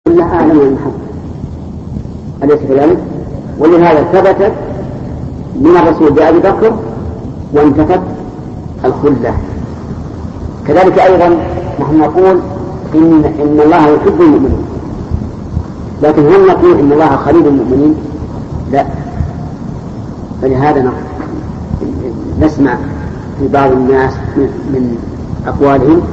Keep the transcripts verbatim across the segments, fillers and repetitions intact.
إلا أعلم من محمد، أليس كذلك؟ ولهذا ثبتت من الرسول بأبي بكر وانتفت الخلة. كذلك أيضا نحن نقول إن, إن الله يحب المؤمنين، لكن هل نقول إن الله خليل المؤمنين؟ لا. فلهذا نسمع في بعض الناس من أقوالهم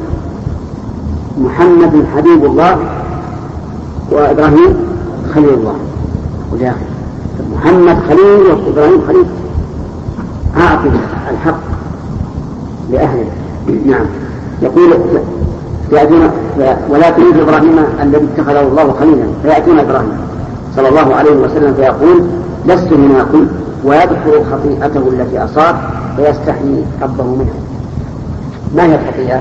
محمد حبيب الله وإبراهيم خليل الله، وداخل محمد خليل وإبراهيم خليل. أعطي الحق لأهله. نعم. يقول يأتون ولا تريد إبراهيم الذي اتخذه الله خليلا، فيأتون إبراهيم صلى الله عليه وسلم فيقول لست منكم، ويذكر خطيئته التي أصاب ويستحيي ربه منها. ما هي الخطيئة؟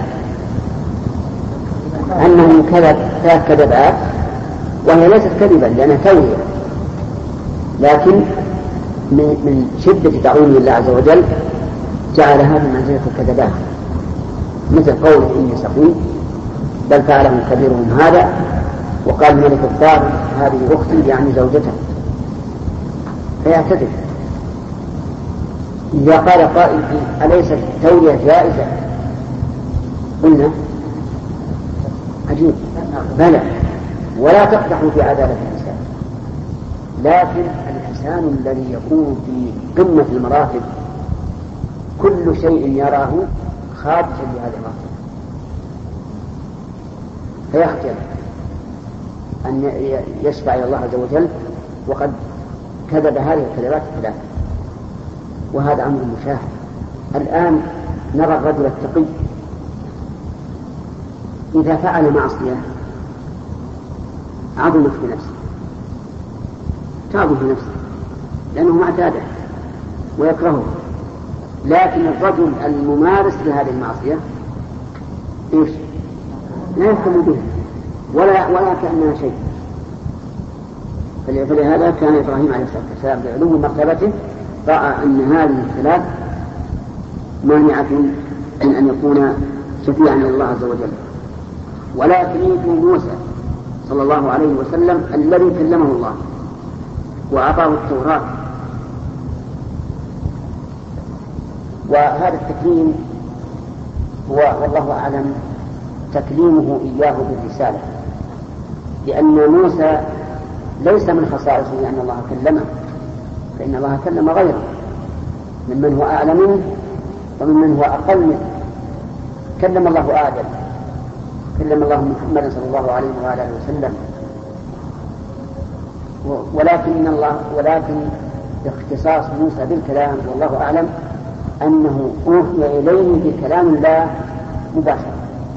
أنه كذب ثلاث كذبات، وهي ليست كذبا لأنها توهية، لكن من شدة تعظيم الله عز وجل جعلها بمنزلة الكذبات، مثل قوله إني سقيم بل فعلهم كبيرهم هذا، وقال الملك الطاغي هذه أختي يعني زوجته، فيعتذر. إذا قال قائل أليست التورية جائزة؟ قلنا عجيب، بلى، ولا تقدحوا في عدالة الإنسان، لكن الإنسان الذي يكون في قمة المراتب كل شيء يراه خارجا لهذه المرتبة فيخجل أن يشفع إلى الله عز وجل وقد كذب هذه الكذبات الثلاثة، وهذا أمر مشاهد. الآن نرى الرجل التقي إذا فعل معصية عظمت في نفسه، تعظم في نفسه لأنه معتاده ويكرهه، لكن الرجل الممارس لهذه المعصية إيش؟ لا يفهم بها ولا ولا كأنها شيء. فلهذا كان إبراهيم عليه الصلاة والسلام بعلو مرتبته رأى أن هذه الثلاث مانعة من أن يكون شفيعا إلى الله عز وجل. ولكن موسى صلى الله عليه وسلم الذي كلمه الله وأعطاه التوراة، وهذا التكليم هو والله أعلم تكليمه إياه بالرسالة، لأن موسى ليس من خصائصه أن الله كلمه، فإن الله كلم غيره ممن هو أعلى منه وممن هو أقل منه. كلم الله آدم، كلم الله محمد صلى الله عليه وآله وسلم، ولكن الله ولكن اختصاص موسى بالكلام والله أعلم أنه أوحي إليه بكلام الله مباشرة.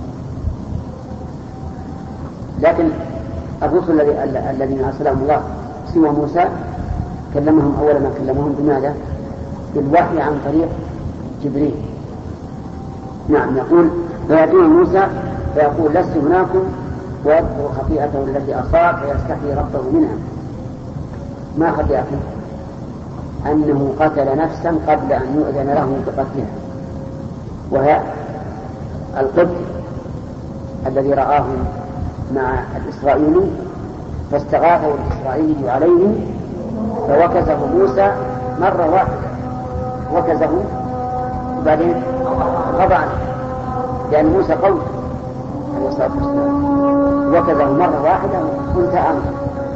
لكن الرسل الذين أرسلهم الله سوى موسى كلمهم أول ما كلمهم بماذا؟ بالوحي عن طريق جبريل. نعم. يقول فيأتون موسى فيقول لست هناكم، ويذكر خطيئته التي أصاب فيستحيي ربه منها. ما خطيئته؟ أنه قتل نفسا قبل أن يؤذن له بقتلها، وهي القتل الذي رآه مع الإسرائيلي فاستغاثه الإسرائيلي عليه فوكزه موسى مرة واحدة، وكزه وبعدين قضى عنه لأن موسى قوي عليه الصلاة والسلام، وكزه مرة واحدة وانتهى أمره.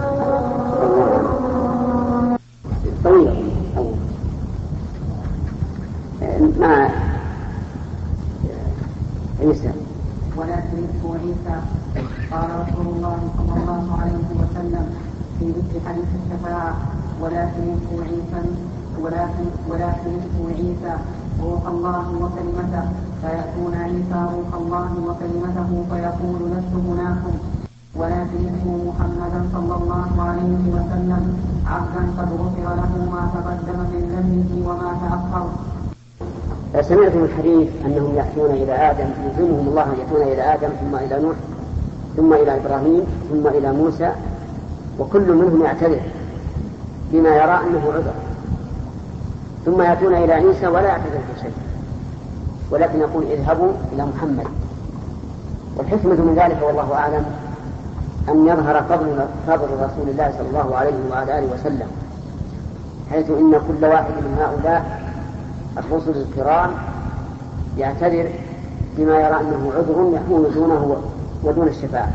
طويل مع عيسى. ولا تريده عيسى. قال رسول الله صلى الله عليه وسلم في ذكر حديث الشفاعة ولا تريده عيسى ولكن ولا تريده عيسى روح الله وكلمته، فيأتون عيسى روح الله وكلمته فيقول لست هناكم، ولا تريده محمدا صلى الله عليه وسلم عبدا قد غفر له ما تقدم من ذنبه وما تأخر. سمعت من الحديث أنهم يأتون إلى آدم، يلزمهم الله أن يأتون إلى آدم ثم إلى نوح ثم إلى إبراهيم ثم إلى موسى، وكل منهم يعتذر بما يرى أنه عذر، ثم يأتون إلى عيسى ولا يعتذر بشيء، ولكن يقول اذهبوا إلى محمد. والحكمة من ذلك والله أعلم أن يظهر فضل فضل رسول الله صلى الله عليه وعلى آله وسلم، حيث إن كل واحد من هؤلاء الرسل الكرام يعتذر بما يرى أنه عذر يحمل دونه ودون الشفاعة،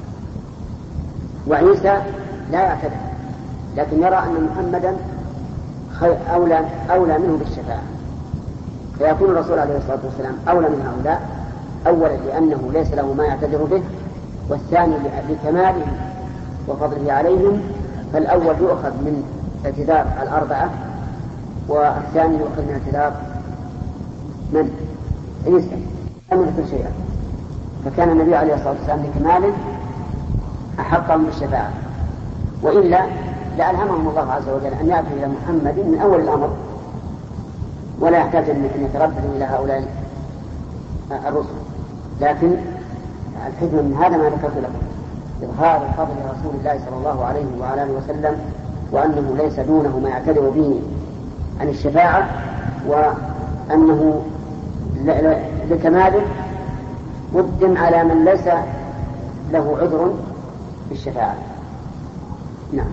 وعيسى لا يعتذر لكن يرى أن محمدا أولى, أولى منه بالشفاعة، فيكون الرسول عليه الصلاة والسلام أولى من هؤلاء، أولا لأنه ليس له ما يعتذر به، والثاني لكماله وفضله عليهم، فالأول يؤخذ من اعتذار الأربعة والثاني يؤخذ من اعتذار من؟ عيسى لم يذكر شيئا، فكان النبي عليه الصلاة والسلام لكماله أحقهم بالشفاعة، وإلا لألهمهم الله عز وجل أن يأتوا إلى محمد من أول الأمر ولا يحتاج أن يترددوا إلى هؤلاء الرسل. لكن الحكمة من هذا ما ذكرت لكم، إظهار فضل رسول الله صلى الله عليه وعلى آله وسلم، وأنه ليس دونه ما يعتذر به عن الشفاعة، وأنه لكماله قدم على من ليس له عذر بالشفاعة. نعم.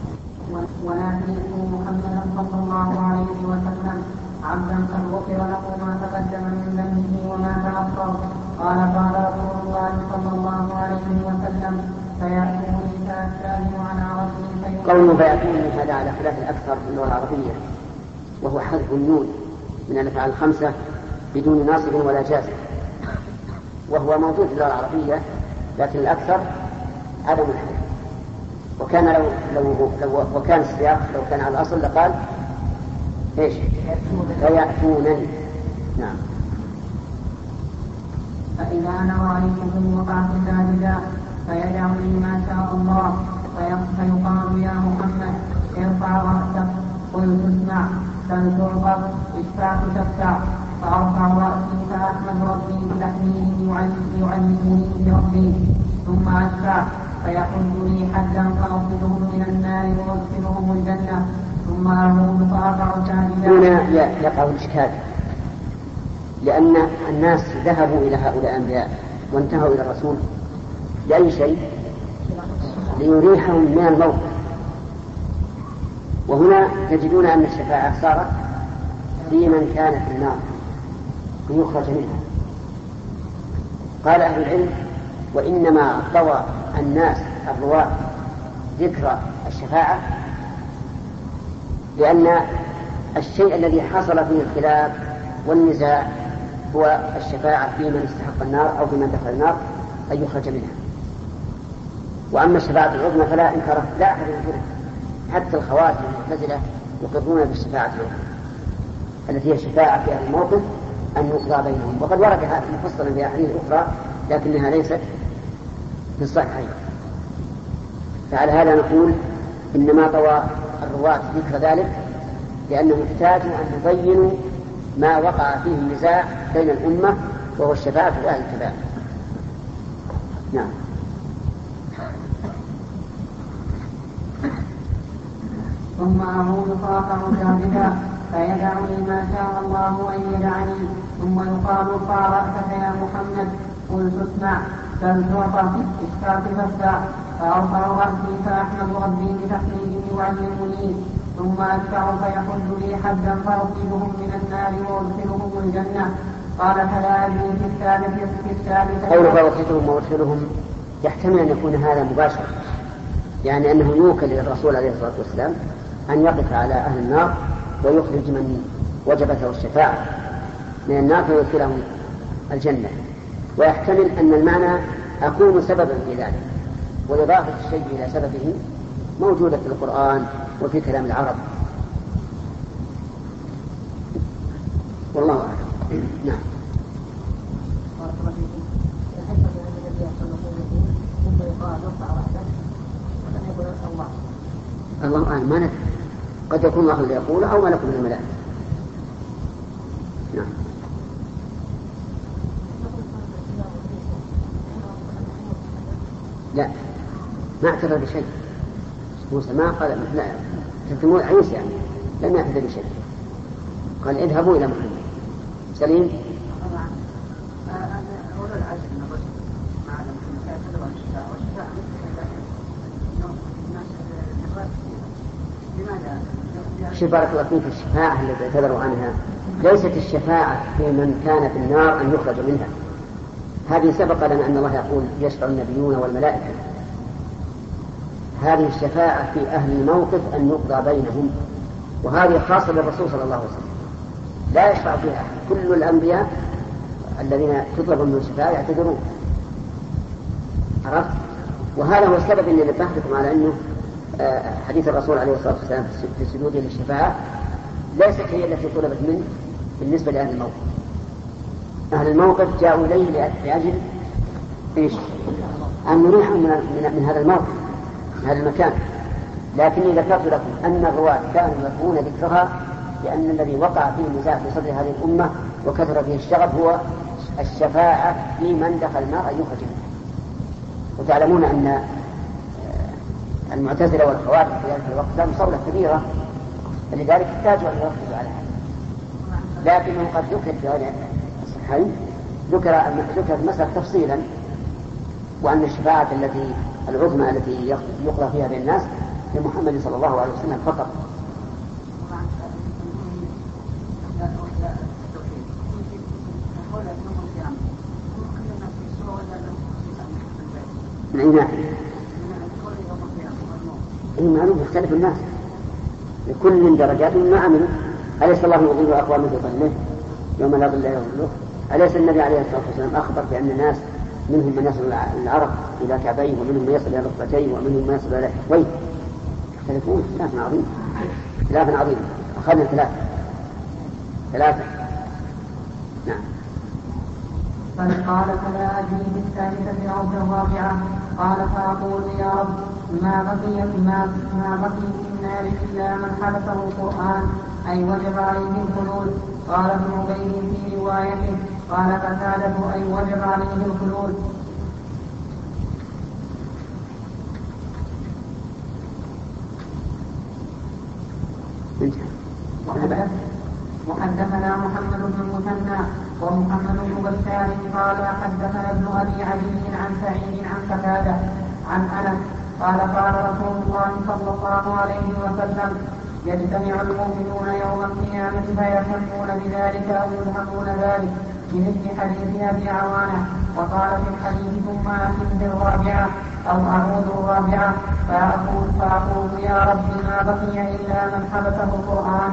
ولكن محمدا صلى الله عليه وسلم عبدا قد غفر له ما تقدم من ذنبه وما تأخر. قال قال رسول الله صلى الله عليه وسلم فيأتوني فأستأذن على ربي. قوله فيأتوني هذا على خلاف الأكثر في اللغة العربية، وهو حذف النون من الأفعال الخمسة بدون ناصب ولا جازم، وهو موجود في اللغة العربية، لكن الأكثر عدم الحذف. وكان لو لو لو وكان السياق لو كان على الأصل لقال ايش؟ فيأتونني. نعم. فإذا أنا رأيته وقعت ساجدا فيدعوني ما شاء الله، فيقال يا محمد ارفع رأسك، قلت اسمع، سل تعطى، اشفع تشفع، فأرفع رأسي فأحمد ربي بتحميده يعلمني بربي، ثم أشفع فيحد لي حدا فأصلهم من النار وأدخلهم الجنة، ثم أعود فأقع ساجدا. هنا يقع الإشكال، لأن الناس ذهبوا إلى هؤلاء الأنبياء وانتهوا إلى الرسول لأي شيء؟ ليريحهم من الموقف، وهنا تجدون أن الشفاعة صارت في من كان في النار ليخرج منها. قال أهل العلم وإنما طوى الناس الرواة ذكر الشفاعة لأن الشيء الذي حصل فيه الخلاف والنزاع هو الشفاعة في من استحق النار أو في من دخل النار أن يخرج منها. وأما الشفاعة العظمى فلا إنكار لا أحد ينكرها، حتى الخوارج المعتزلة يقرون بالشفاعة العظمى التي هي شفاعة في أهل الموقف أن يقضى بينهم، وقد ورد هذا مفصلا في أحاديث أخرى لكنها ليست في الصحيحين. فعلى هذا نقول إنما طوى الرواة ذكر ذلك لأنهم احتاجوا أن يبينوا ما وقع فيه النزاع بين الأمة وهو الشفاعة في أهل الكبائر. نعم. ثم أعود فأقع ساجدا فيدعني ما شاء الله أن يدعني، ثم يقال ارفع رأسك يا محمد، قلت اسمع، سل تعطى، اشفع تشفع، فأرفع رأسي فأحمد ربي بتحميده يعلمني، ثم أدفع فيحد لي حدا فأصيبهم من النار وأدخلهم الجنة. قال فلا أدري في الثالثة في الثالثة قول فأدخلهم وأدخلهم يحتمل أن يكون هذا مباشر، يعني أنه يوكل للرسول عليه الصلاة والسلام أن يقف على أهل النار ويخرج من وجبته الشفاعة من النار فيدخلهم الجنة. ويحتمل أن المعنى أكون سببا في ذلك، وإضافة الشيء إلى سببه موجودة في القرآن وفي كلام العرب. والله أعلم. نعم. الله أعلم، ما ندري، قد يكون الله اللي يقول أو ملك من الملائكة. نعم. لا، ما اعتذر بشيء. موسى ما قال لا تكتمون عيسى، يعني لم يعتذر بشيء، قال اذهبوا إلى محمد. سليم. شوف بارك الله فيك، الشفاعة التي اعتذروا عنها ليست الشفاعة في من كان في النار أن يخرج منها، هذه سبق لنا أن الله يقول يشفع النبيون والملائكة. هذه الشفاعة في أهل الموقف أن يقضى بينهم، وهذه خاصة بالرسول صلى الله عليه وسلم، لا يشفع فيها أحد. كل الأنبياء الذين تطلب من الشفاعة يعتذرون، عرفت؟ وهذا هو السبب أني نبهتكم على أنه حديث الرسول عليه الصلاة والسلام في سجوده للشفاعة ليست هي التي طلبت منه بالنسبة لأهل الموقف. أهل الموقف جاءوا إليه لأجل إيش؟ أن نريحهم من, من هذا الموقف، من هذا المكان. لكني ذكرت لكم أن الرواة كانوا يكون ذكرها لأن الذي وقع فيه النزاع في صدر هذه الأمة وكثر فيه الشغب هو الشفاعة في من دخل النار أن يخرج منه. وتعلمون أن المعتزلة والخوارج في ذلك الوقت لهم صولة كبيرة، فلذلك احتاجوا أن يركزوا على هذا. لكنه قد ذكر في غير الصحيحين ذكر ذكر المسألة تفصيلا، وأن الشفاعة التي العظمى التي يقضى فيها بين الناس لمحمد صلى الله عليه وسلم فقط. من أي ناحية؟ إيه معلوم يختلف الناس لكل درجات ما عملوا. أليس الله يضل أقوام في ظله يوم لا ظل إلا ظله؟ أليس النبي عليه الصلاة والسلام أخبر بأن الناس منهم من يصل العرق إلى كعبيه، ومنهم من يصل إلى ركبتيه، ومنهم من يصل إلى حقويه؟ يختلفون اختلاف عظيم، خلاف عظيم. أخذنا ثلاثة ثلاثة نعم. فقال فلا أدري بالثالثة أو بالرابعة. قال فأقول يا رب ما بقي ما ما بقي في النار إلا من حبسه القرآن أي وجب عليه الخلود. قال ابن عبيد في روايته قال قتادة أي وجب عليه الخلود. وحدثنا محمد بن المثنى ومحمد بن بشار قال حدثنا ابن ابي عدي عن سعيد عن قتادة عن انس قال قال رسول الله صلى الله عليه وسلم يجتمع المؤمنون يوم القيامة فيفرحون بذلك او يلهمون ذلك بمثل حديث ابي عوانة. وقال في الحديث ثم اتم بالرابعة او اعود الرابعة فاقول فاقول يا رب ما بقي الا من حبسه القرآن.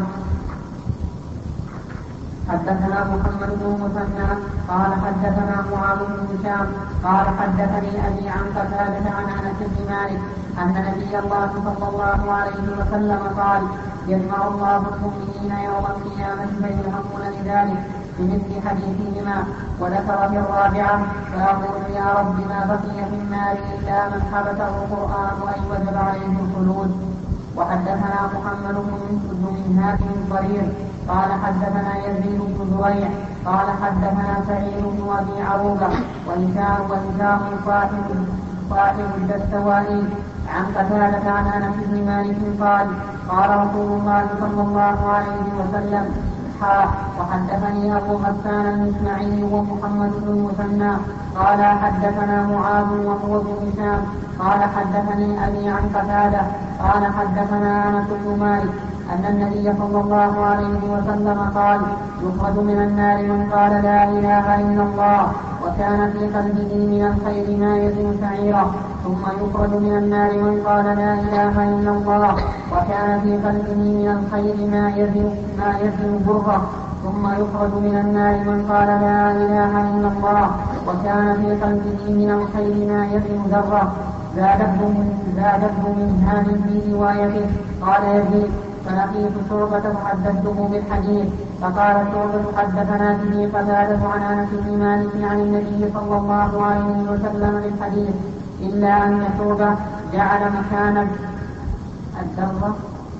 حدثنا محمد بن المثنى قال حدثنا معاذ بن هشام قال حدثني ابي عن قتادة عن انس بن مالك ان نبي الله صلى الله عليه وسلم قال يجمع الله المؤمنين يوم القيامة فيلهمون لذلك بمثل حديثهما. وذكر في الرابعة فأقول يا رب ما بقي في النار إلا من حبسه القرآن أي وجب عليه الخلود. وحدثنا محمد بن منهاج الضرير قال حدثنا يزيد بن زريع قال حدثنا سعيد بن ابي عروبه وهشام وهشام صاحب صاحب الدستوائي عن قتادة عن انس بن مالك قال قال رسول الله صلى الله عليه وسلم حا وحدثني ابو غسان المسمعي ومحمد بن المثنى قال حدثنا معاذ وهو بن هشام قال حدثني ابي عن قتادة قال حدثنا انس بن مالك أن النبي صلى الله عليه وسلم قال يخرج من النار من قال لا إله إلا الله وكان في قلبه من الخير ما يزن سعيرا ثم يخرج من النار من قال لا إله إلا الله وكان في قلبه من الخير ما يزن ما يزن برا ثم يخرج من النار من قال لا إله إلا الله وكان في قلبه من الخير ما يزن ذرة. زاد ابن منهاج في روايته قال يزيد فلقيت شعبة فحدثته بالحديث فقال شعبة حدثنا به قتادة عن انس بن مالك عن النبي صلى الله عليه وسلم بالحديث إلا أن شعبة جعل مكان الذرة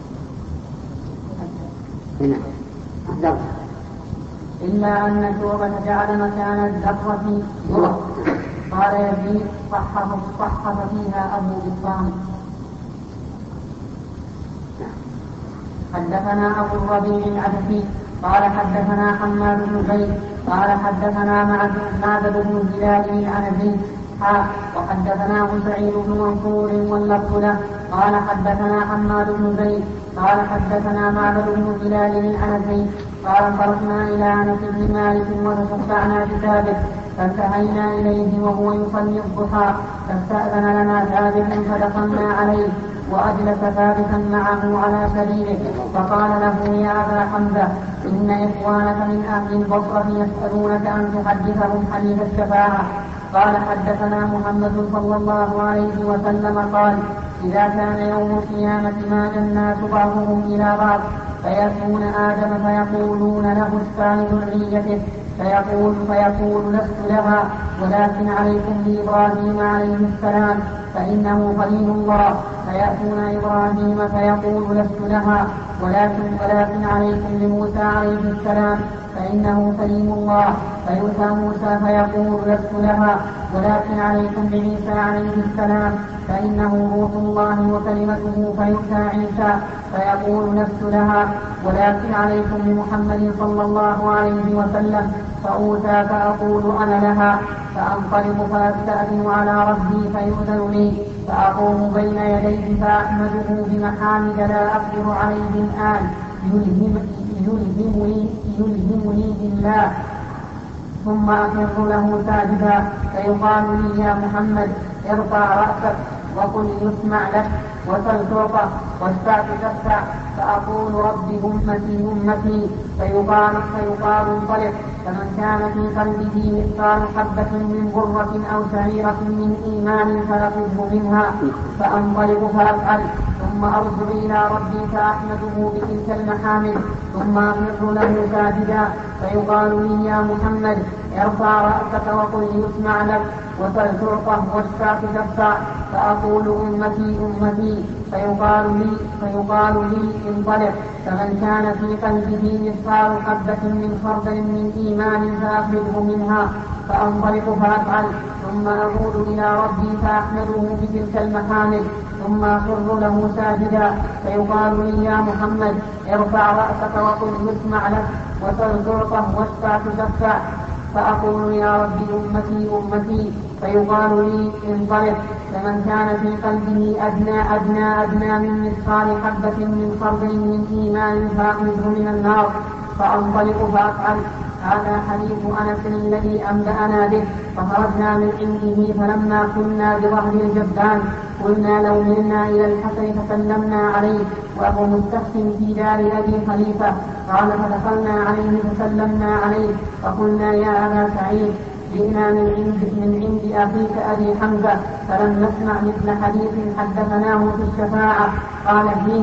إلا أن شعبة جعل مكان الذرة ذرة. قال يزيد صحف صحف فيها أبو بسطام. حدثنا أبو الربيع العبسي قال حدثنا حماد بن زيد قال حدثنا معبد بن الهلال العنزي حا وحدثنا سعيد بن منصور واللفظ له قال حدثنا حماد بن زيد قال حدثنا معبد بن هلال العنزي قال انطلقنا إلى أنس بن مالك وتشفعنا بثابت فانتهينا إليه وهو يصلي الضحى فاستأذن لنا ثابت فدخلنا عليه وأجلس ثابتا معه على سريره فقال له يا أبا حمزة إن إخوانك من أهل البصرة يسألونك أن تحدثهم حديث الشفاعة. قال حدثنا محمد صلى الله عليه وسلم قال إذا كان يوم القيامة مات الناس بعضهم إلى بعض فيأتون آدم فيقولون له اشفع ذريته فيقول فيقول لست لها ولكن عليكم بإبراهيم عليه السلام فإنه خليل الله فيأتون إبراهيم فيقول لست لها ولكن ولكن عليكم بموسى عليه السلام فإنه كليم الله فيؤتى موسى فيقول لست لها ولكن عليكم بعيسى عليه السلام فإنه روح الله وكلمته فيؤتى عيسى فيقول لست لها ولكن عليكم بمحمد صلى الله عليه وسلم فأوتى فأقول أنا لها فأنطلق فأستأذن على ربي فيؤذن لي فأقوم بين يديه فأحمده بمحامد لا أقدر عليه الآن يلهمني يلهمني بالله ثم أخر له ساجدا فيقال لي يا محمد ارفع رأسك وقل يسمع لك وسل تعطى واشفع تشفع فأقول رب أمتي أمتي فيقال فيقال انطلق فمن كان في قلبه مثقال حبة من برة أو شعيرة من إيمان فيخذه منها فأنطلق فأفعل ثم أرجع إلى ربي فأحمده بتلك المحامد ثم أخر له ساجدا فيقال لي يا محمد ارفع رأسك وقل يسمع لك وسل تعطى واشفع تشفع فأقول أمتي أمتي فيقال لي فيقال لي انطلق فمن كان في قلبه مثقال حبة من خردل من إيمان فأخرجه منها فأنطلق فأفعل ثم أعود إلى ربي فأحمده بتلك المحامد ثم أخر له ساجدا فيقال لي يا محمد ارفع رأسك وقل يسمع لك وسل تعطى واشفع تشفع فأقول يا ربي أمتي أمتي فيقال لي انطلق فمن كان في قلبه أدنى أدنى أدنى من مثقال حبة من خردل من إيمان فأخرجه من النار فأنطلق فأفعل. هذا حديث أنس الذي أنبأنا به. فخرجنا من عنده فلما كنا بظهر الجبان قلنا لو ملنا إلى الحسن فسلمنا عليه وهو مستخف في دار أبي خليفة. قال فدخلنا عليه فسلمنا عليه فقلنا يا أبا سعيد جئنا من عند من عند أخيك أبي حمزة فلم نسمع مثل حديث حدثناه في الشفاعة. قال فيه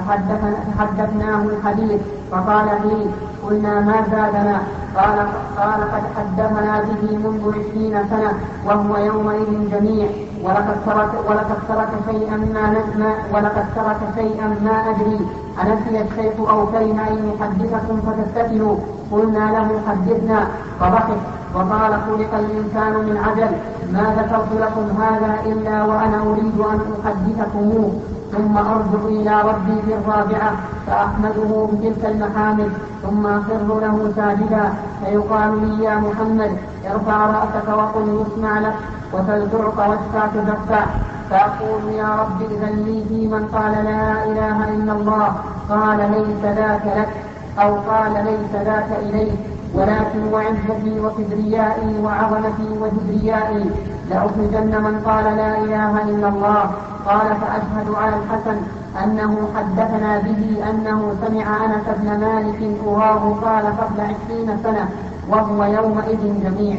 فحدثناه الحديث فقال فيه قلنا ما زادنا. قال قال قد حدثنا به منذ عشرين سنة وهو يومئذ جميع ولقد ترك ولقد ترك شيئا ما نسمع ولقد ترك شيئا ما أدري أنسي الشيخ أو كلمة أن يحدثكم فتستكلوا. قلنا له حدثنا فضحك وقال خلق الإنسان من عجل ما ذكرت لكم هذا إلا وأنا أريد أن أحدثكموه. ثم أرجع إلى ربي في الرابعة فأحمده بتلك المحامد ثم أخر له ساجدا فيقال لي يا محمد ارفع رأسك وقل يسمع لك وسل تعطى واشفع تشفع. فأقول يا رب إذن لي في من قال لا إله إلا الله قال ليس ذاك لك أو قال ليس ذاك إليك ولكن وعزتي وكبريائي وعظمتي وكبريائي لأخرجن من قال لا إله إلا الله. قال فأشهد على الحسن أنه حدثنا به أنه سمع أنس بن مالك أراه قال قبل عشرين سنة وهو يومئذ جميع.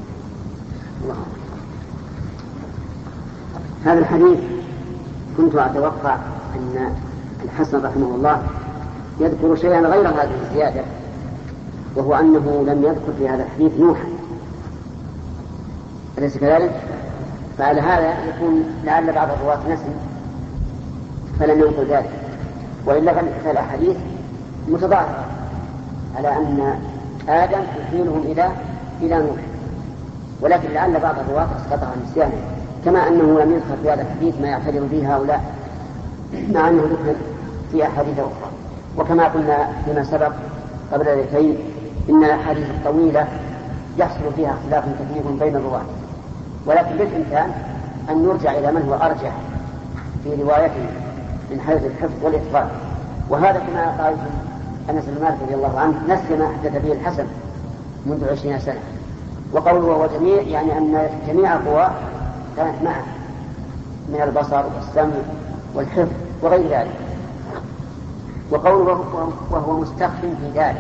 هذا الحديث كنت أتوقع أن الحسن رحمه الله يذكر شيئا غير هذه الزيادة، وهو أنه لم يذكر في هذا الحديث نوحا، أليس كذلك؟ فعلى هذا يكون لعل بعض الرواة نسي فلم ينقل ذلك، وإلا فالأحاديث متضاربة على أن آدم يحيلهم إلى إلى نوح، ولكن لعل بعض الرواة أسقطها نسيانا، كما أنه لم يذكر في هذا الحديث ما يعتبر به هؤلاء مع أنه ذكر في أحاديث أخرى. وكما قلنا فيما سبق قبل ذلكين إن الأحاديث الطويلة يحصل فيها اختلاف كثير بين الرواة، ولكن بالإمكان أن يرجع إلى من هو أرجح في روايته من حيث الحفظ والإتقان. وهذا كما قال أنس بن مالك رضي الله عنه نسي ما حدث به الحسن منذ عشرين سنة. وقوله وهو جميع يعني أن جميع القوى كانت معه من البصر والسمع والحفظ وغير ذلك. وقوله وهو مستخف في ذلك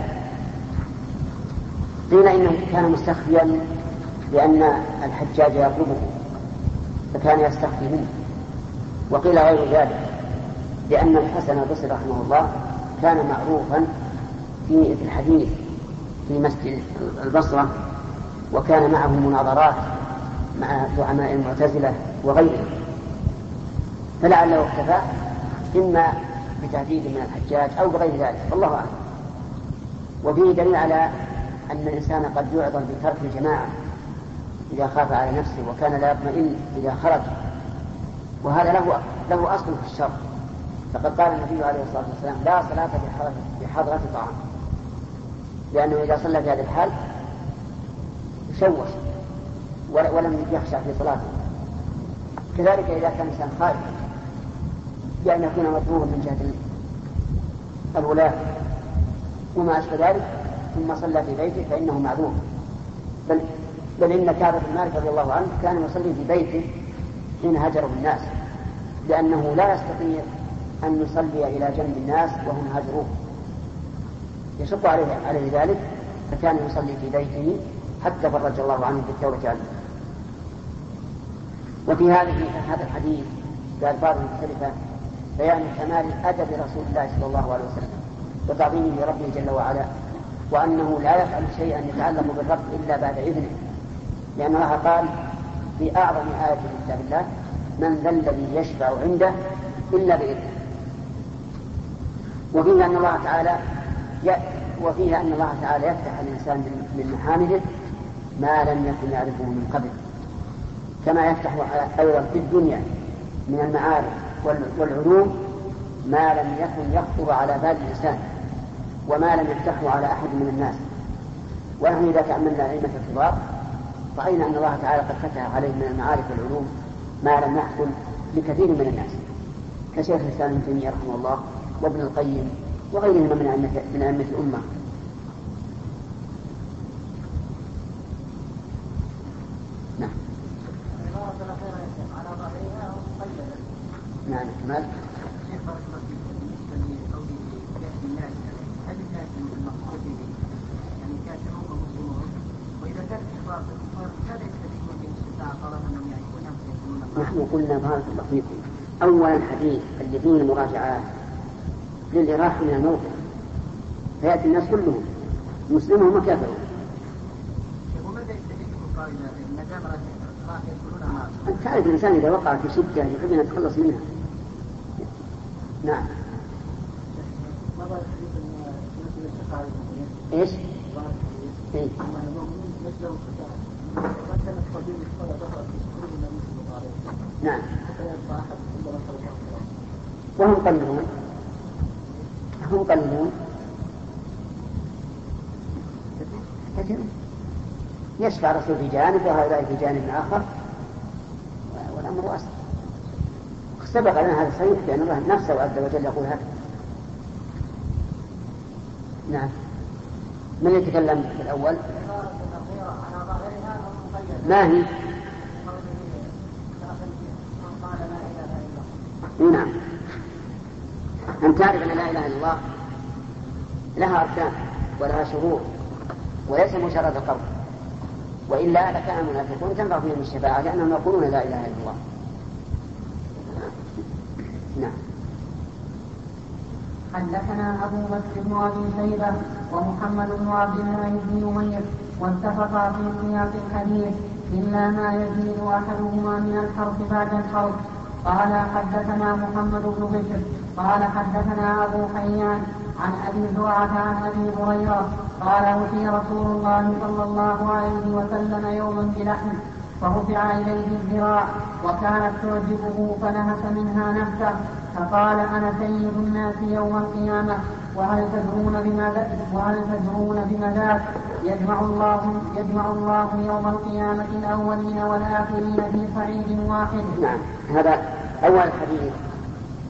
قيل إنه كان مستخفيا لأن الحجاج يطلبه فكان يستخفي منه، وقيل غير ذلك لأن الحسن البصري رحمه الله كان معروفا في الحديث في مسجد البصرة، وكان معه مناظرات مع زعماء المعتزلة وغيرهم، فلعله اكتفى إما بتهديد من الحجاج أو بغير ذلك، والله أعلم. وفيه دليل على أن الإنسان قد يعذر بترك الجماعة إذا خاف على نفسه وكان لا يطمئن إذا خرج، وهذا له له أصل في الشرع. فقد قال النبي عليه الصلاة والسلام لا صلاة بحضرة طعام، لأنه إذا صلى في هذه الحال يشوش ولم يخشى في صلاته. كذلك إذا كان إنسان خارج بأن يكون مطلوبا من جهة الولاة وما أشبه ذلك ثم صلى في بيته فإنه معذور. بل, بل إن كعب بن مالك رضي الله عنه كان يصلي في بيته حين هجره الناس، لأنه لا يستطيع أن يصلي إلى جنب الناس وهم هاجروه، يشق عليه, عليه ذلك، فكان يصلي في بيته حتى فرج الله عنه بالتوبة عنه. وفي هذه هذا الحديث بألفاظ مختلفة بيان كمال أدب رسول الله صلى الله عليه وسلم وتعظيمه لربه جل وعلا، وأنه لا يفعل شيئا يتعلق بالرب إلا بعد إذنه، لأن الله قال في أعظم آية في كتاب الله من ذا الذي يشفع عنده إلا بإذنه. وفيه أن الله تعالى وفيه أن الله تعالى يفتح الإنسان من محامده ما لم يكن يعرفه من قبل، كما يفتح أيضا في الدنيا من المعارف والعلوم ما لم يكن يخطر على بال الإنسان وما لم يفتحه على أحد من الناس. ونحن إذا تأملنا علم الكبار رأينا أن الله تعالى قد فتح عليه من المعارف والعلوم ما لم يحصل لكثير من الناس، كشيخ الإسلام ابن تيمية رحمه الله وابن القيم وغيرهما من أئمة الأمة. نعم. نعم كمال. نحن قلنا بارك الله فيكم أولا الحديث اللي فيه المراجعات للإراحة من الموقف، فيأتي الناس كلهم مسلمهم وكافرهم. أنت تعرف الإنسان إذا وقع في شدة يحب أن يتخلص منها. نعم. إيش؟ إيه؟ نعم. وهم قليلون هم قليلون كثيرون، يشفع رسول في جانب وهؤلاء في جانب آخر والأمر واسع. سبق لنا هذا صحيح بأن الله نفسه عز وجل يقول هذا. نعم. من يتكلم بالأول؟ ما هي؟ نعم. أن تعرف أن لا إله إلا الله لها أركان ولها شروط وليس مجرد قول، وإلا لكان المنافقون تنفع فيهم الشفاعة لأنهم يقولون لا إله إلا الله. نعم. حدثنا أبو بكر بن أبي شيبة ومحمد بن عبد الله بن يمير واتفقا في سياق الحديث إلا ما يزيد أحدهما من الحرف بعد الحرف. قال حدثنا محمد بن بشر قال حدثنا أبو حيان عن أبي زرعة عن أبي هريرة قال أوتي رسول الله صلى الله عليه وسلم يوما بلحم فرفع إليه الذراع وكانت تعجبه فنهس منها نهسه فقال أنا سيد الناس يوم القيامة وهل تدرون بما وهل تدرون بما ذاك؟ يجمع الله يجمع الله يوم القيامة الأولين والآخرين في صعيد واحد. نعم. هذا أول حديث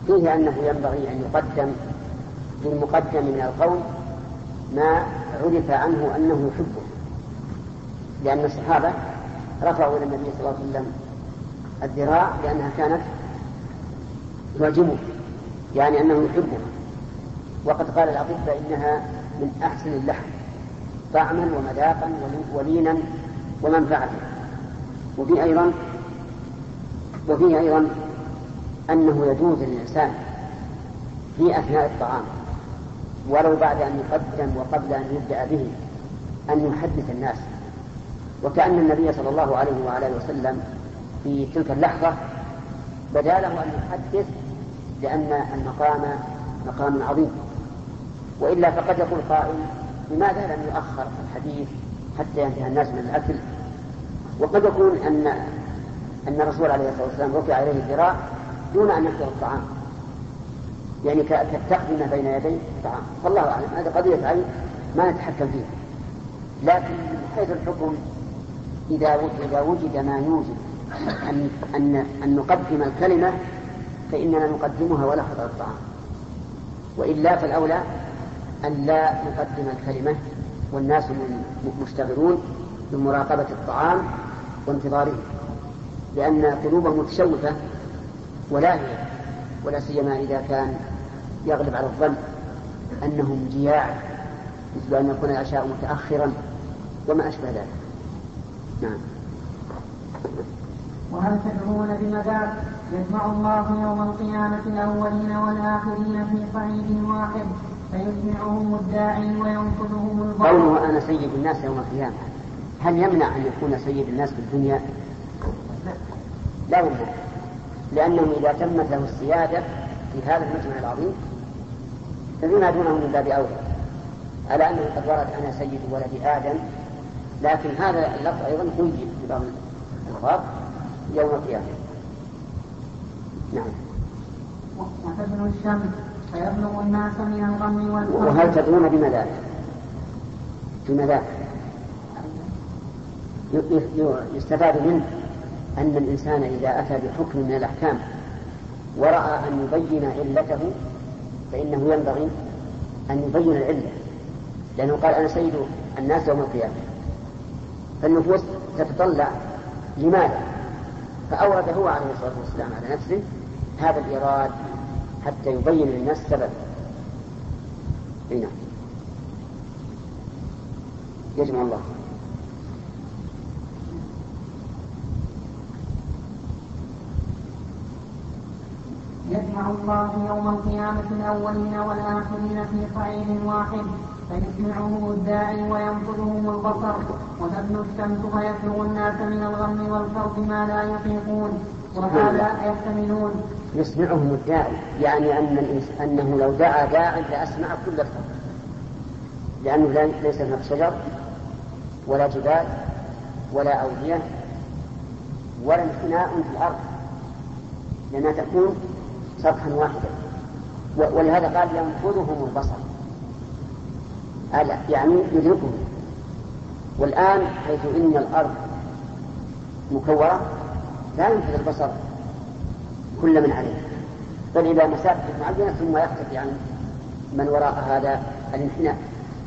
فيه أنه ينبغي أن يقدم في المقدم من القول ما عرف عنه أنه يحبه، لأن الصحابة رفعوا إلى النبي صلى الله عليه وسلم الذراع لأنها كانت تعجبه، يعني أنه يحبه. وقد قال الأطباء إنها من أحسن اللحم طعما ومذاقا ولينا ومنفعة. وفيه أيضا وفيه أيضا أنه يجوز للإنسان في أثناء الطعام ولو بعد أن يقدم وقبل أن يبدأ به أن يحدث الناس، وكأن النبي صلى الله عليه وعلى وسلم في تلك اللحظة بدا له أن يحدث، لأن المقام مقام عظيم. وإلا فقد يقول قائل لماذا لم يؤخر الحديث حتى ينتهي الناس من الأكل؟ وقد يكون أن أن الرسول عليه الصلاة والسلام رفع إليه الذراع دون أن يحضر الطعام، يعني كالتقدمة بين يدي الطعام. فالله أعلم، هذه قضية عين ما نتحكم فيها. لكن من حيث الحكم إذا إذا وجد ما يوجب أن أن أن نقدم الكلمة فإننا نقدمها ولا حضر الطعام، وإلا فالأولى أن لا نقدم الكلمة والناس مشتغلون بمراقبة الطعام وانتظاره، لأن قلوبهم متشوفة ولا هي ولا سيما إذا كان يغلب على الظن أنهم جياع، مثل أن يكون العشاء متأخرا وما أشبه ذلك. نعم. وهل تدعون بمذاق يجمع الله يوم القيامة الأولين والآخرين في صعيد واحد فيسمعهم الداعي وينقذهم البصر؟ قوله أنا سيد الناس يوم القيامة هل يمنع أن يكون سيد الناس في الدنيا؟ لا يمنع، لأنه إذا تمت له السيادة في هذا المجمع العظيم فبما دونه من باب أولى، على أنه قد ورد أنا سيد ولد آدم، لكن هذا اللفظ أيضا قيد في بعض الألفاظ يوم القيامة. نعم. وتدنو الشمس فيبلغ الناس من الغم والفرح. وهل تدرون بما ذاك؟ بما ذاك يستفاد منه أن الإنسان إذا أتى بحكم من الأحكام ورأى أن يبين علته فإنه ينبغي أن يبين العلة، لأنه قال أنا سيد الناس يوم القيامة، فالنفوس تتطلع لماذا؟ فأورد هو عليه الصلاة والسلام على نفسه هذا الإيراد حتى يبين للناس السبب. هنا يجمع الله يجمع الله يوم القيامة الأولين والآخرين في صعيد واحد فيسمعهم الداعي وينفذهم البصر. وتبنو الشمس فيبلغ الناس من الغم والكرب ما لا يطيقون وهذا يحتملون. يسمعهم الداعي يعني أن أنه لو دعا داعي لأسمع كل الخلق، لأنه ليس هناك شجر ولا جبال ولا أودية ولا انحناء في الأرض، لأنها تكون سطحا واحدا، ولهذا قال ينفذهم البصر يعني يدركهم. والآن حيث إن الأرض مكورة لا ينفذ البصر كل من عليه، بل إلى مسافة معينة ثم يختفي عن من وراء هذا الانحناء.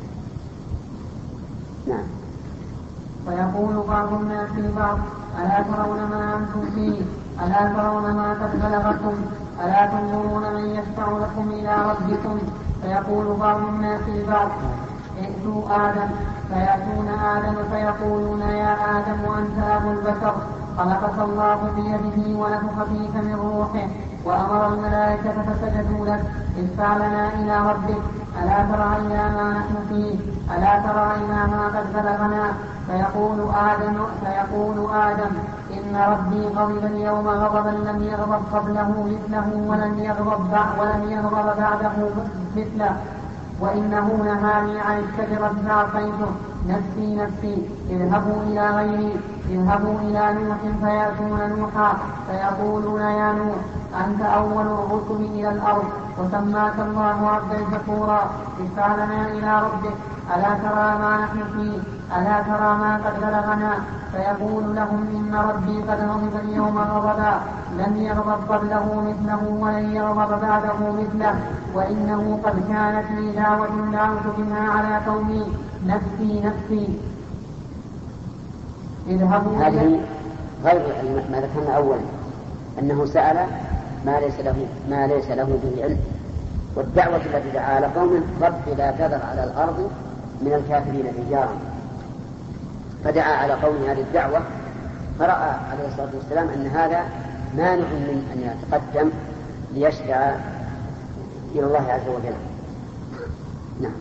نعم. ويقول بعض الناس لبعض ألا ترون ما أنتم فيه؟ ألا ترون ما قد بلغكم؟ ألا تنظرون من يشفع لكم إلى ربكم؟ فيقول بعض الناس لبعض ائتوا آدم، فيأتون آدم فيقولون يا آدم أنت أبو البشر، خلقك الله بيده ونفخ فيك من روحه وأمر الملائكة فسجدوا لك، ادفع لنا إلى ربك، ألا ترى إلى ما نحن فيه؟ ألا ترى إلى ما قد بلغنا؟ فيقول آدم فيقول آدم إن ربي غضب اليوم غضبا لم يغضب قبله مثله ولن يغضب ولن يغضب بعده مثله، وإنه نهاني عن الشجرة فأعطيته، نفسي نفسي، اذهبوا إلى غيري، اذهبوا إلى نوح فيأتون نوحا فيقولون يا نوح أنت أول الرسل إلى الأرض وسماك الله عبدا شكورا، ادفع لنا إلى ربك، ألا ترى ما نحن فيه؟ ألا ترى ما قد بلغنا؟ فيقول لهم إن ربي قد غضب اليوم غضبا لم يغضب قبله مثله ولن يغضب بعده مثله، وإنه قد كانت لي دعوة دعوت بها على قومي نفسي نفسي اذهبوا. هذه غير ما ذكرنا أولا أنه سأل ما ليس له ما ليس له به علم، والدعوة التي دعا على قوم رب لا تذر على الأرض من الكافرين ديارا، فدعا على قوم هذه الدعوة، فرأى عليه الصلاة والسلام أن هذا مانع من أن يتقدم ليشفع إلى الله عز وجل. نعم.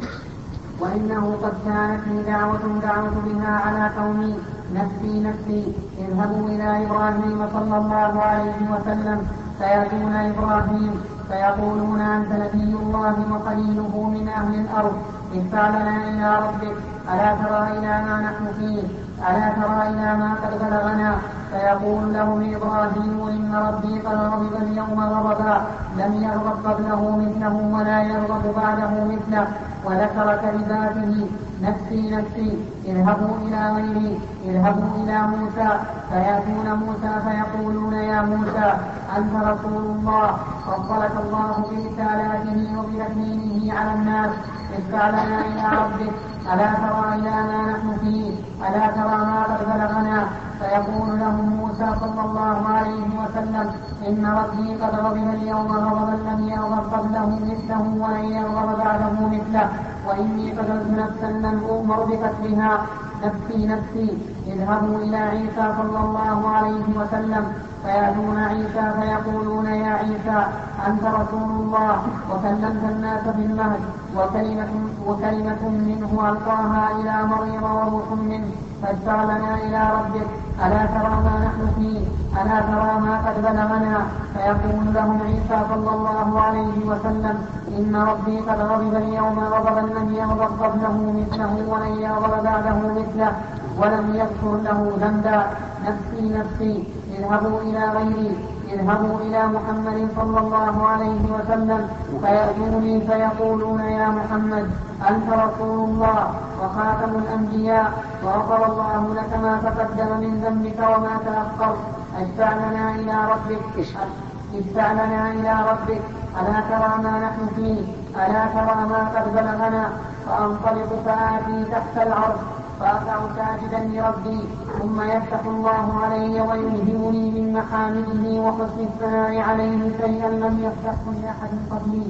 وإنه قد كانت لي دعوة دعوت بها على قومي نفسي نفسي اذهبوا إلى إبراهيم صلى الله عليه وسلم فيأتون إبراهيم فيقولون أنت نبي الله وخليله من أهل الأرض ادفع لنا إلى ربك ألا ترى إلى ما نحن فيه ألا ترى إلى ما قد بلغنا. فيقول لهم إبراهيم إن ربي قد غضب اليوم غضبا لم يغضب قبله مثله ولا يغضب بعده مثله، وذكر كلماته نفسي نفسي اذهبوا إلى غيري اذهبوا إلى موسى فيأتون موسى فيقولون يا موسى أنت رسول الله فضلك الله برسالاته وبتكليمه على الناس ادفع لنا إلى ربك ألا ترى إلى ما نحن فيه ألا ترى ما قد بلغنا. فيقول لهم موسى صلى الله عليه وسلم إن ربي قد غضب اليوم غضبا لم يغضب قبله مثله ولن يغضب بعده مثله، وإني قتلت نفسا لم أؤمر بقتلها نفسي نفسي اذهبوا إلى عيسى صلى الله عليه وسلم فيأتون عيسى فيقولون يا عيسى أنت رسول الله وكلمت الناس في المهد وكلمة, وكلمة منه ألقاها إلى مريم وروح منه فادفع لنا إلى ربك ألا ترى ما نحن فيه ألا ترى ما قد بلغنا. فيقول لهم عيسى صلى الله عليه وسلم إن ربي قد غضب اليوم غضبا لم يغضب قبله مثله ولن يغضب بعده مثله ولم يذكر له ذنبا نفسي نفسي اذهبوا إلى غيري اذهبوا إلى محمد صلى الله عليه وسلم فيأتوني فيقولون يا محمد أنت رسول الله وخاتم الأنبياء وغفر الله لك ما تقدم من ذنبك وما تأخر اشفع لنا إلى ربك اشفع لنا إلى ربك ألا ترى ما نحن فيه ألا ترى ما قد بلغنا. فأنطلق فآتي تحت العرش فأقع ساجدا لربي ثم يفتح الله علي ويلهمني من محامده وحسن الثناء عليه شيئا لم يفتحه لأحد قبلي،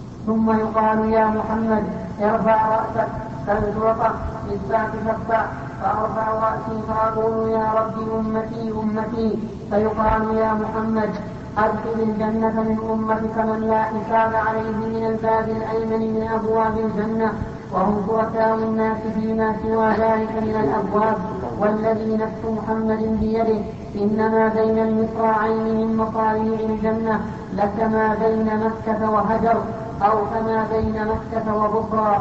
ثم يقال يا محمد ارفع رأسك فالتوقع بالساعة فافتح فأرفع رأسي فأقول يا ربي أمتي أمتي فيقال يا محمد أدخل الجنة من أمتك من لا حساب عليه من الباب الأيمن من أبواب الجنة وهم شركاء الناس فيما سوى ذلك من الأبواب، والذي نفس محمد بيده إنما بين المصراعين من مصاريع الجنة لكما بين مكة وهجر أو كما بين مكة وبصرى.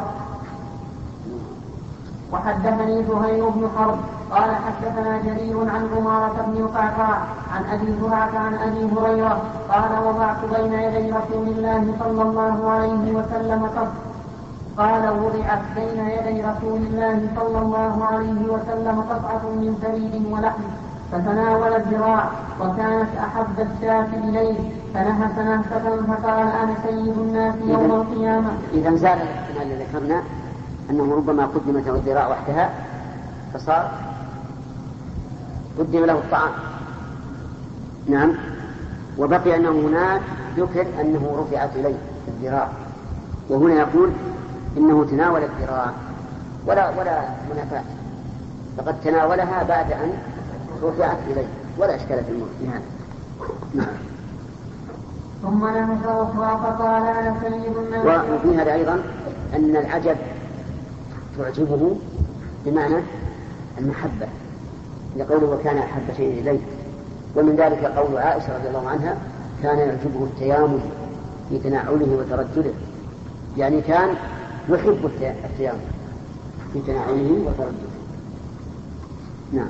وحدثني زهير بن حرب قال حدثنا جرير عن عمارة بن القعقاع عن أبي زرعة عن أبي هريرة قال وضعت بين يدي رسول الله صلى الله عليه وسلم قص قال وضعت بين يدي رسول الله صلى الله عليه وسلم قطعة من ثريد ولحم فتناول الذراع وكانت أحب الشاة إليه فنهس نهسة فقال أنا سيد الناس يوم القيامة. إذا زال الاحتمال الذي ذكرنا أنه ربما قدمت الذراع وحدها فصار قدم له الطعام. نعم. وبقي أنه هناك ذكر أنه رفعت إليه الذراع، وهنا يقول إنه تناول الذراع ولا ولا منافاة، فقد تناولها بعد أن رفعت إليه ولا إشكال في هذا. نعم. ثم نهس أخرى فقال أنا سيد الناس. وفي هذا أيضا أن العجب تعجبه بمعنى المحبة لقوله وكان أحب شيء إليه، ومن ذلك قول عائشة رضي الله عنها كان يعجبه التيامن في تناوله وترجله، يعني كان يحب التيامن في تناوله وترجله. نعم.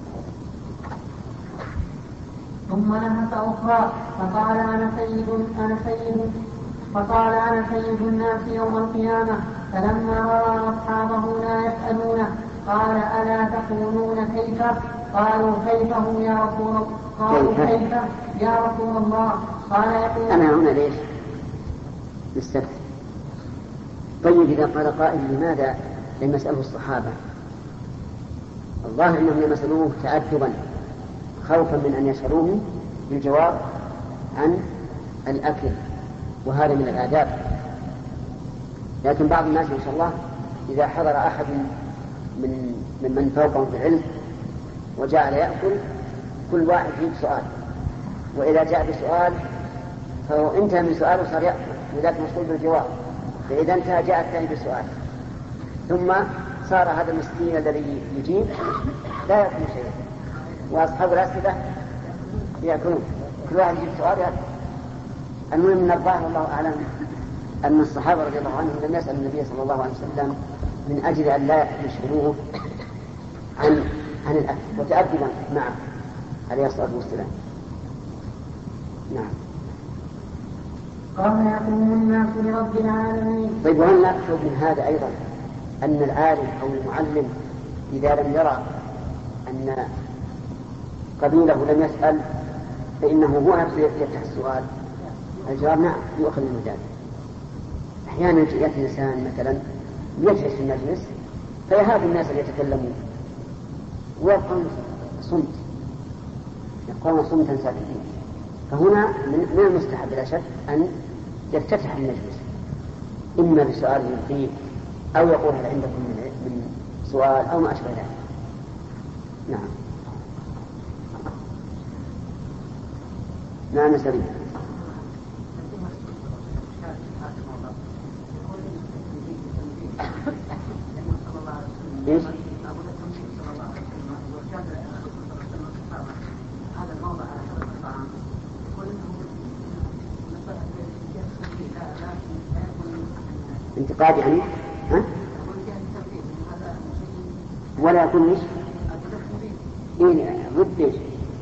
ثم نهس أخرى فقال أنا سيد أنا سيد فقال أنا سيد الناس يوم القيامة. فلما رأى أصحابه لا يسألونه قال ألا تقولون كيف؟ قالوا كيف هم يا رسول الله؟ قالوا كيف يا رسول الله؟ قال يقول أنا هنا ليش نستفهم. طيب إذا قال قائل لماذا لم يسأله الصحابة؟ الظاهر أنهم لم يسألوه تأدبا خوفا من أن يسألوه بالجواب عن الأكل، وهذا من الآداب. لكن بعض الناس إن شاء الله إذا حضر أحد من من فوقهم في العلم وجعل يأكل كل واحد يجيب سؤال، وإذا جاء بسؤال فهو انتهى من سؤاله صار يأكل وذاك مسؤول بالجواب، فإذا انتهى جاء الثاني بسؤال، ثم صار هذا المسكين الذي يجيب لا يأكل شيئا وأصحاب الأسئلة يأكلون، كل واحد يجيب سؤال يأكل. المهم من الظاهر والله أعلم أن الصحابة رضي الله عنهم لم يسأل النبي صلى الله عليه وسلم من أجل أن لا يشغلوه عن عن الأكل وتأدبا معه عليه الصلاة والسلام. نعم. قال يقوم الناس لرب العالمين. طيب وهل نأخذ من هذا أيضا أن العالم أو المعلم إذا لم يرى أن قبيله لم يسأل فإنه هو نفسه يفتح السؤال؟ الجواب نعم، يؤخذ من ذلك. أحيانا يأتي إنسان مثلا يجلس في المجلس فيهاب الناس اللي يتكلمون ويبقون صمت، يبقون صمتا ساكتين، فهنا من المستحب بلا شك أن يفتتح المجلس إما بسؤال يلقيه أو يقول هل عندكم من سؤال أو ما أشبه ذلك. نعم. نعم سليم. إيش؟ انتقاد يعني؟ ها؟ ولا يكون ايش؟ إيه ضد ايش؟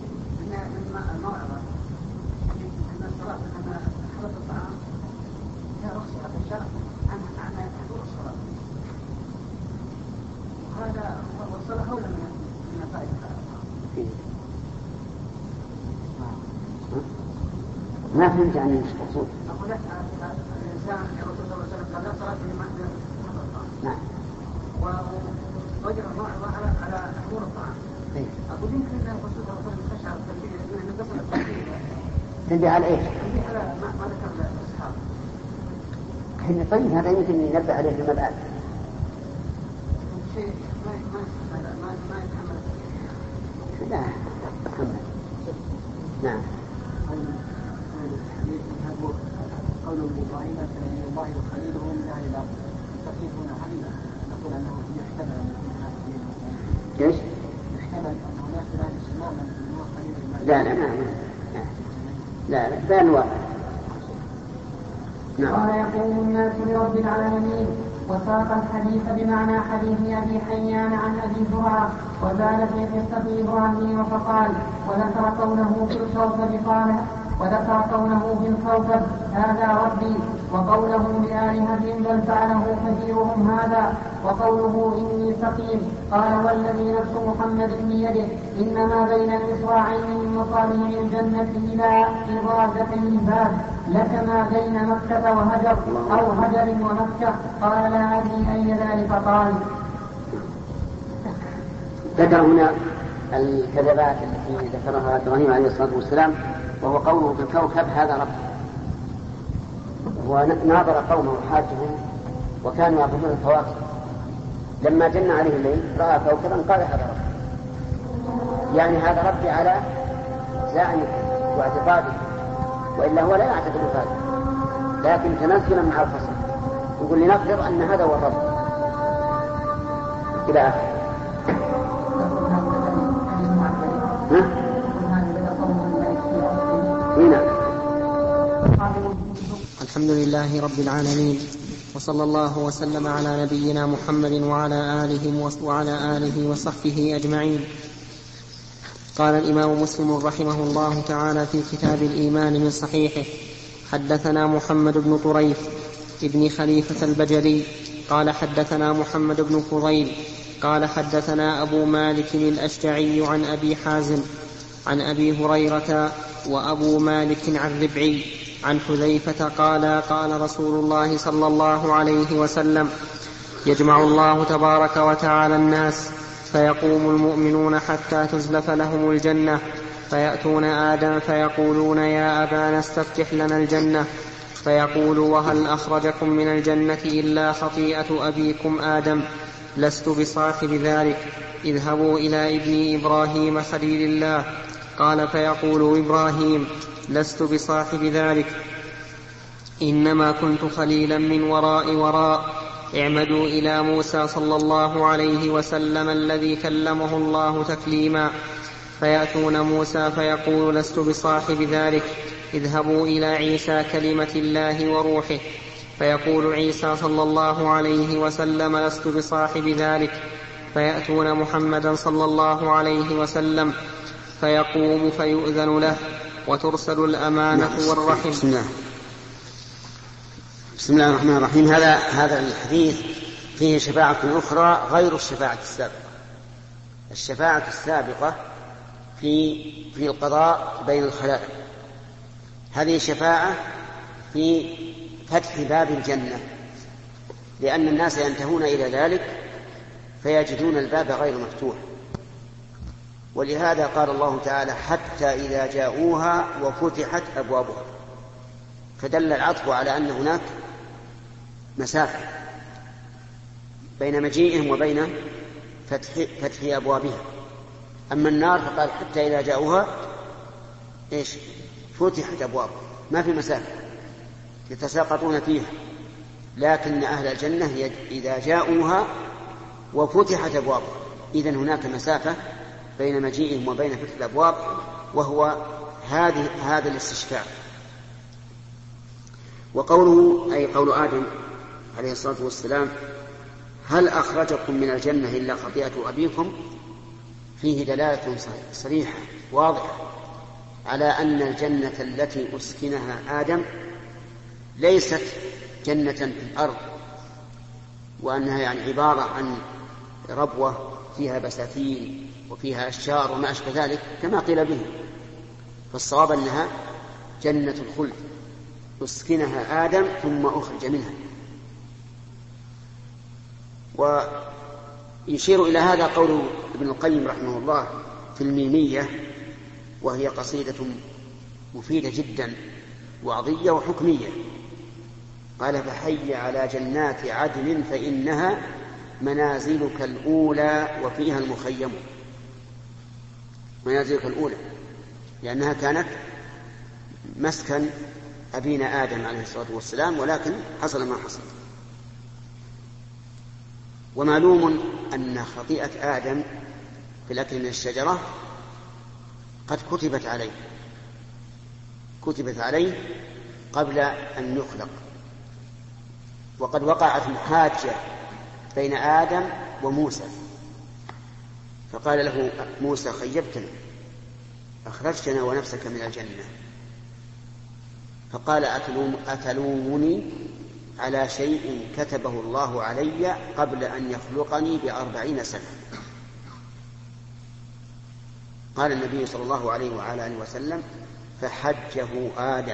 هذا والصلاة أولى من نتائج ما فهمت عن ايش المقصود. أقول لك الإنسان الرسول صلى الله عليه وسلم قال صلاة لمن نعم. ووجب الموعظة على على حضور الطعام. أقول يمكن أن الرسول صلى الله عليه وسلم تشعر التنبيه لأنه قصر التنبيه. تنبيه على إيش؟ تنبيه على ما ما ذكر الأصحاب. حين طيب هذا يمكن ينبه عليه فيما بعد. شيء ما ما ما ما يتحمل. لا يتحمل. نعم. قوله إبراهيم سلام الله وخليله من أهل الأرض تقيفون حليلا نقول أنه يحتمل أن يكون هذا إيش؟ يحتمل أن هناك لا يسمعون من هو خليل المال. لا لا ما لا لا بيان واضح. نعم. قال يقوم الناس لرب العالمين. وساق الحديث بمعنى حديث أبي حيان عن أبي زرعة وزاد في قصة إبراهيم فقال وذكر قوله في الكوكب قال وذكر قوله في الكوكب هذا ربي وقوله لآلهتهم بل فعله كثيرهم هذا وقوله إني سقيم قال والذي نفس محمد بيده إنما بين الإصراعين من مصابيح الجنة إلى إضافة الباب لكما بين مكة وهجر أو هجر ومكة قال لا أدري أي ذلك قال. ذكر هنا الكذبات التي ذكرها إبراهيم عليه الصلاة والسلام وهو قوله في الكوكب هذا رب. وناظر قومه وحاجهم وكانوا يعبدون الكواكب لما جن عليه الليل رأى كوكبا قال هذا رب، يعني هذا ربي على زعمه واعتقاده، وإلا هو لا يعتقد هذا لكن تنزلا مع الخصم يقول لنفرض أن هذا هو الرب إلى آخره. هنا الحمد لله رب العالمين وصلى الله وسلم على نبينا محمد وعلى آله وعلى آله وصحبه أجمعين. قال الإمام مسلم رحمه الله تعالى في كتاب الإيمان من صحيحه حدثنا محمد بن طريف ابن خليفة البجلي قال حدثنا محمد بن فضيل قال حدثنا أبو مالك الأشجعي عن أبي حازم عن أبي هريرة وأبو مالك عن ربعي عن حذيفة قال قال رسول الله صلى الله عليه وسلم يجمع الله تبارك وتعالى الناس فيقوم المؤمنون حتى تزلف لهم الجنة فيأتون آدم فيقولون يا أبانا استفتح لنا الجنة فيقول وهل أخرجكم من الجنة إلا خطيئة أبيكم آدم لست بصاحب ذلك اذهبوا إلى ابن إبراهيم خليل الله قال فيقول إبراهيم لست بصاحب ذلك إنما كنت خليلا من وراء وراء اعمدوا إلى موسى صلى الله عليه وسلم الذي كلمه الله تكليما فيأتون موسى فيقول لست بصاحب ذلك اذهبوا إلى عيسى كلمة الله وروحه فيقول عيسى صلى الله عليه وسلم لست بصاحب ذلك فيأتون محمدا صلى الله عليه وسلم فيقوم فيؤذن له وترسل الأمانة والرحم. بسم الله بسم الله الرحمن الرحيم. هذا هذا الحديث فيه شفاعة أخرى غير الشفاعة السابقة. الشفاعة السابقة في في القضاء بين الخلائق، هذه شفاعة في فتح باب الجنة، لأن الناس ينتهون إلى ذلك فيجدون الباب غير مفتوح، ولهذا قال الله تعالى حتى إذا جاءوها وفتحت أبوابها، فدل العطف على أن هناك مسافة بين مجيئهم وبين فتح, فتح أبوابها. أما النار فقال حتى إذا جاءوها إيش فتحت أبوابها، ما في مسافة يتساقطون فيها، لكن أهل الجنة إذا جاءوها وفتحت أبوابها، إذن هناك مسافة بين مجيئهم وبين فتح الأبواب، وهو هذه هذا الاستشفاع. وقوله أي قول آدم عليه الصلاة والسلام هل أخرجكم من الجنة إلا خطيئة أبيكم، فيه دلالة صريحة واضحة على أن الجنة التي أسكنها آدم ليست جنة في الأرض، وأنها يعني عبارة عن ربوة فيها بساتين وفيها أشجار وما أشبه ذلك كما قيل به، فالصواب أنها جنة الخلد أسكنها آدم ثم أخرج منها. ويشير إلى هذا قول ابن القيم رحمه الله في الميمية، وهي قصيدة مفيدة جدا وعظية وحكمية. قال فحي على جنات عدن فإنها منازلك الأولى وفيها المخيم. منازلك الأولى لأنها كانت مسكن أبينا آدم عليه الصلاة والسلام، ولكن حصل ما حصل. ومعلوم أن خطيئة آدم في الأكل من الشجرة قد كتبت عليه كتبت عليه قبل أن يخلق، وقد وقعت محاجة بين آدم وموسى، فقال له موسى خيبتنا أخرجتنا ونفسك من الجنة، فقال أتلومني على شيء كتبه الله علي قبل أن يخلقني بأربعين سنة. قال النبي صلى الله عليه وعلى آله وسلم فحجه آدم.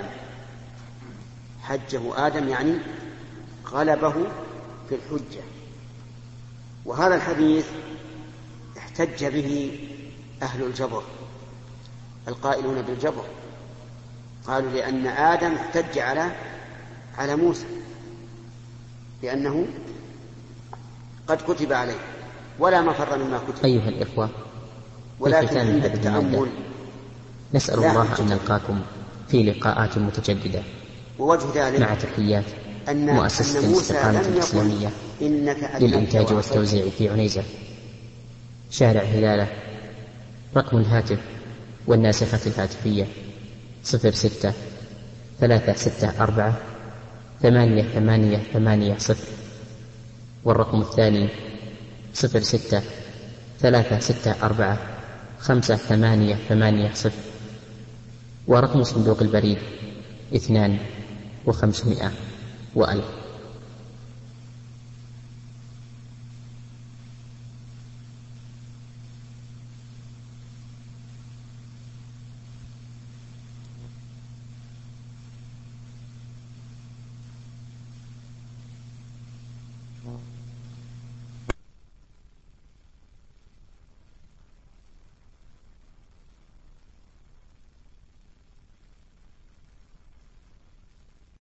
حجه آدم يعني غلبه في الحجة. وهذا الحديث احتج به أهل الجبر القائلون بالجبر، قالوا لأن آدم احتج على على موسى لأنه قد كتب عليه ولا مفر مما كتب. أيها الإخوة، ولكن عند التأمل نسأل الله أن نلقاكم في لقاءات متجددة، ووجه ذلك مع تحيات أن مؤسسة الاستقامة الإسلامية للإنتاج والتوزيع في عنيزة، شارع هلالة. رقم الهاتف والناسخة الهاتفية صفر ستة ثلاثة ستة أربعة ثمانية ثمانية ثمانية صفر، والرقم الثاني صفر ستة ثلاثة ستة أربعة خمسة ثمانية ثمانية صفر، ورقم صندوق البريد اثنان وخمسمائة وألف. الله.